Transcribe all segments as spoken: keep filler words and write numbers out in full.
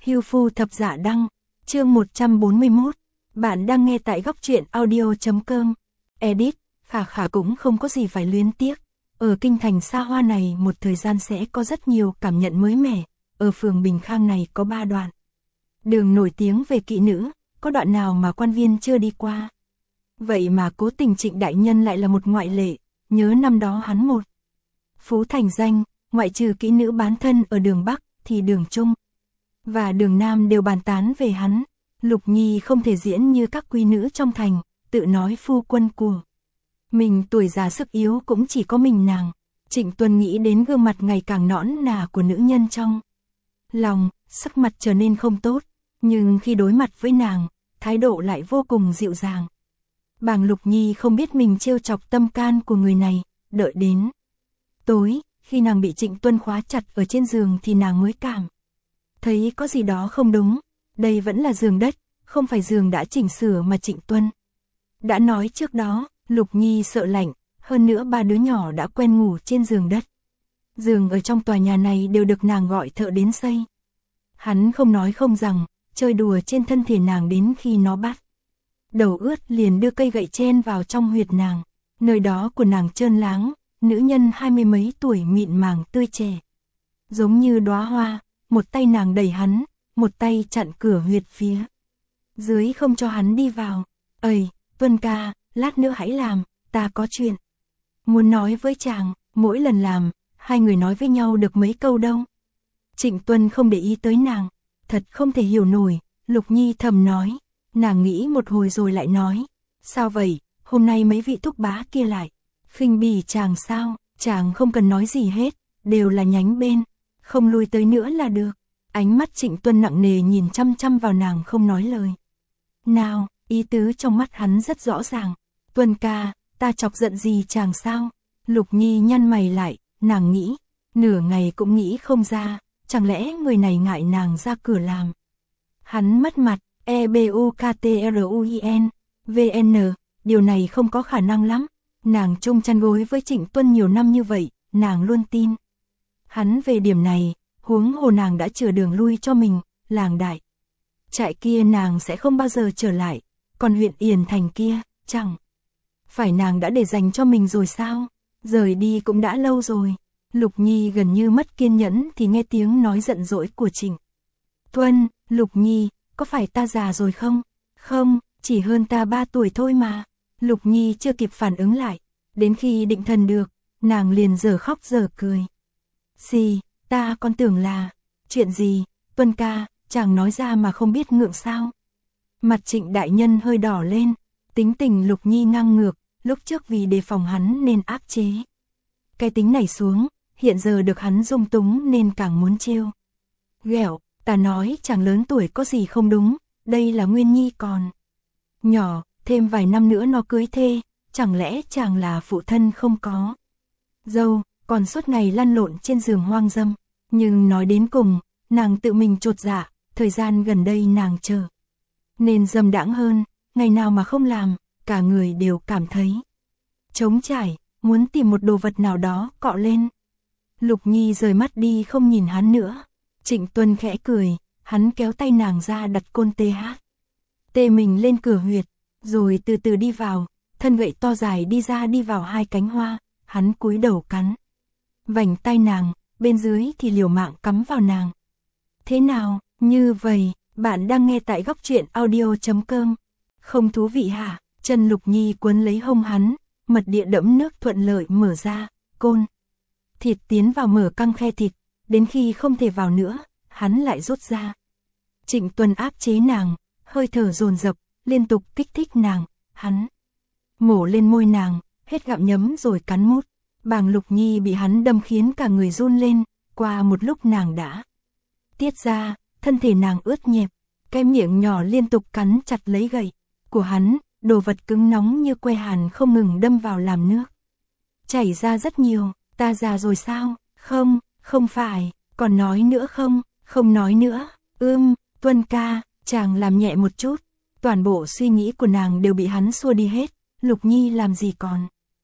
Hưu Phu Thập Dạ Đăng, chương một trăm bốn mươi mốt. Bạn đang nghe tại góc truyện audio chấm com. Edit, Khả Khả cũng không có gì phải luyến tiếc. Ở kinh thành xa hoa này một thời gian sẽ có rất nhiều cảm nhận mới mẻ. Ở phường Bình Khang này có ba đoạn đường nổi tiếng về kỵ nữ, có đoạn nào mà quan viên chưa đi qua. Vậy mà cố tình Trịnh đại nhân lại là một ngoại lệ, nhớ năm đó hắn một phú thành danh, ngoại trừ kỹ nữ bán thân ở đường Bắc thì đường Trung và đường Nam đều bàn tán về hắn. Lục Nhi không thể diễn như các quý nữ trong thành, tự nói phu quân của mình tuổi già sức yếu cũng chỉ có mình nàng. Trịnh Tuân nghĩ đến gương mặt ngày càng nõn nà của nữ nhân trong lòng, sắc mặt trở nên không tốt, nhưng khi đối mặt với nàng, thái độ lại vô cùng dịu dàng. Bàng Lục Nhi không biết mình trêu chọc tâm can của người này, đợi đến tối, khi nàng bị Trịnh Tuân khóa chặt ở trên giường thì nàng mới cảm thấy có gì đó không đúng. Đây vẫn là giường đất, không phải giường đã chỉnh sửa mà Trịnh Tuân đã nói trước đó. Lục Nhi sợ lạnh, hơn nữa ba đứa nhỏ đã quen ngủ trên giường đất. Giường ở trong tòa nhà này đều được nàng gọi thợ đến xây. Hắn không nói không rằng, chơi đùa trên thân thể nàng đến khi nó bắt đầu ướt liền đưa cây gậy chen vào trong huyệt nàng. Nơi đó của nàng trơn láng, nữ nhân hai mươi mấy tuổi mịn màng tươi trẻ, giống như đóa hoa. Một tay nàng đẩy hắn, một tay chặn cửa huyệt phía dưới không cho hắn đi vào. Ây, Tuân ca, lát nữa hãy làm, ta có chuyện muốn nói với chàng. Mỗi lần làm, hai người nói với nhau được mấy câu đâu. Trịnh Tuân không để ý tới nàng, thật không thể hiểu nổi. Lục Nhi thầm nói, nàng nghĩ một hồi rồi lại nói, sao vậy, hôm nay mấy vị thúc bá kia lại khinh bỉ chàng sao? Chàng không cần nói gì hết, đều là nhánh bên, không lui tới nữa là được. Ánh mắt Trịnh Tuân nặng nề nhìn chăm chăm vào nàng không nói lời nào, ý tứ trong mắt hắn rất rõ ràng. Tuân ca, ta chọc giận gì chàng sao? Lục Nhi nhăn mày lại, nàng nghĩ, nửa ngày cũng nghĩ không ra, chẳng lẽ người này ngại nàng ra cửa làm hắn mất mặt. E B U K T R U I N V N, điều này không có khả năng lắm. Nàng chung chăn gối với Trịnh Tuân nhiều năm như vậy, nàng luôn tin hắn về điểm này. Huống hồ nàng đã chừa đường lui cho mình, làng đại trại kia nàng sẽ không bao giờ trở lại, còn huyện Yển Thành kia, chẳng phải nàng đã để dành cho mình rồi sao? Rời đi cũng đã lâu rồi. Lục Nhi gần như mất kiên nhẫn thì nghe tiếng nói giận dỗi của Trịnh Tuân. Lục Nhi, có phải ta già rồi không? Không, chỉ hơn ta ba tuổi thôi mà. Lục Nhi chưa kịp phản ứng lại, đến khi định thần được, nàng liền giờ khóc giờ cười. Gì, ta còn tưởng là, chuyện gì? Tuân ca, chàng nói ra mà không biết ngượng sao? Mặt Trịnh đại nhân hơi đỏ lên, tính tình Lục Nhi ngang ngược, lúc trước vì đề phòng hắn nên áp chế cái tính này xuống, hiện giờ được hắn dung túng nên càng muốn trêu ghẹo. Ta nói chàng lớn tuổi có gì không đúng, đây là Nguyên Nhi còn nhỏ, thêm vài năm nữa nó cưới thê, chẳng lẽ chàng là phụ thân không có dâu, còn suốt ngày lăn lộn trên giường hoang dâm. Nhưng nói đến cùng, nàng tự mình chột dạ, thời gian gần đây nàng chờ nên dâm đãng hơn, ngày nào mà không làm, cả người đều cảm thấy trống trải, muốn tìm một đồ vật nào đó cọ lên. Lục Nhi rời mắt đi không nhìn hắn nữa. Trịnh Tuân khẽ cười, hắn kéo tay nàng ra đặt côn tê hát tê mình lên cửa huyệt, rồi từ từ đi vào, thân gậy to dài đi ra đi vào hai cánh hoa. Hắn cúi đầu cắn vành tay nàng, bên dưới thì liều mạng cắm vào nàng. Thế nào, như vậy, bạn đang nghe tại góc truyện audio chấm com. Không thú vị hả? Chân Lục Nhi quấn lấy hông hắn, mật địa đẫm nước thuận lợi mở ra, côn thịt tiến vào mở căng khe thịt, đến khi không thể vào nữa, hắn lại rút ra. Trịnh Tuân áp chế nàng, hơi thở dồn dập, liên tục kích thích nàng, hắn mổ lên môi nàng, hết gặm nhấm rồi cắn mút. Bàng Lục Nhi bị hắn đâm khiến cả người run lên, qua một lúc nàng đã tiết ra, thân thể nàng ướt nhẹp, cái miệng nhỏ liên tục cắn chặt lấy gậy của hắn, đồ vật cứng nóng như que hàn không ngừng đâm vào làm nước chảy ra rất nhiều. Ta già rồi sao? Không, không phải, còn nói nữa không? Không nói nữa. Ưm, Tuân ca, chàng làm nhẹ một chút. Toàn bộ suy nghĩ của nàng đều bị hắn xua đi hết. Lục Nhi làm gì còn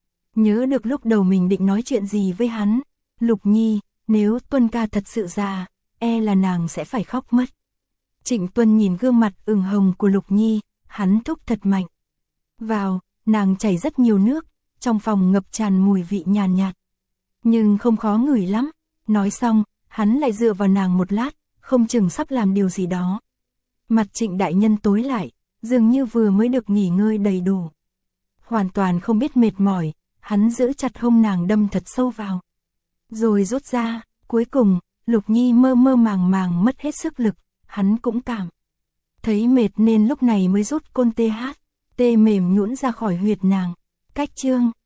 nhớ được lúc đầu mình định nói chuyện gì với hắn. Lục Nhi, nếu Tuân ca thật sự già, e là nàng sẽ phải khóc mất. Trịnh Tuân nhìn gương mặt ửng hồng của Lục Nhi, hắn thúc thật mạnh. Vào, nàng chảy rất nhiều nước, trong phòng ngập tràn mùi vị nhàn nhạt. Nhưng không khó ngửi lắm, nói xong, hắn lại dựa vào nàng một lát, không chừng sắp làm điều gì đó. Mặt Trịnh đại nhân tối lại, dường như vừa mới được nghỉ ngơi đầy đủ. Hoàn toàn không biết mệt mỏi, hắn giữ chặt hông nàng đâm thật sâu vào. Rồi rút ra, cuối cùng, Lục Nhi mơ mơ màng màng mất hết sức lực, hắn cũng cảm thấy mệt nên lúc này mới rút côn tê hát, tê mềm nhũn ra khỏi huyệt nàng. Cách chương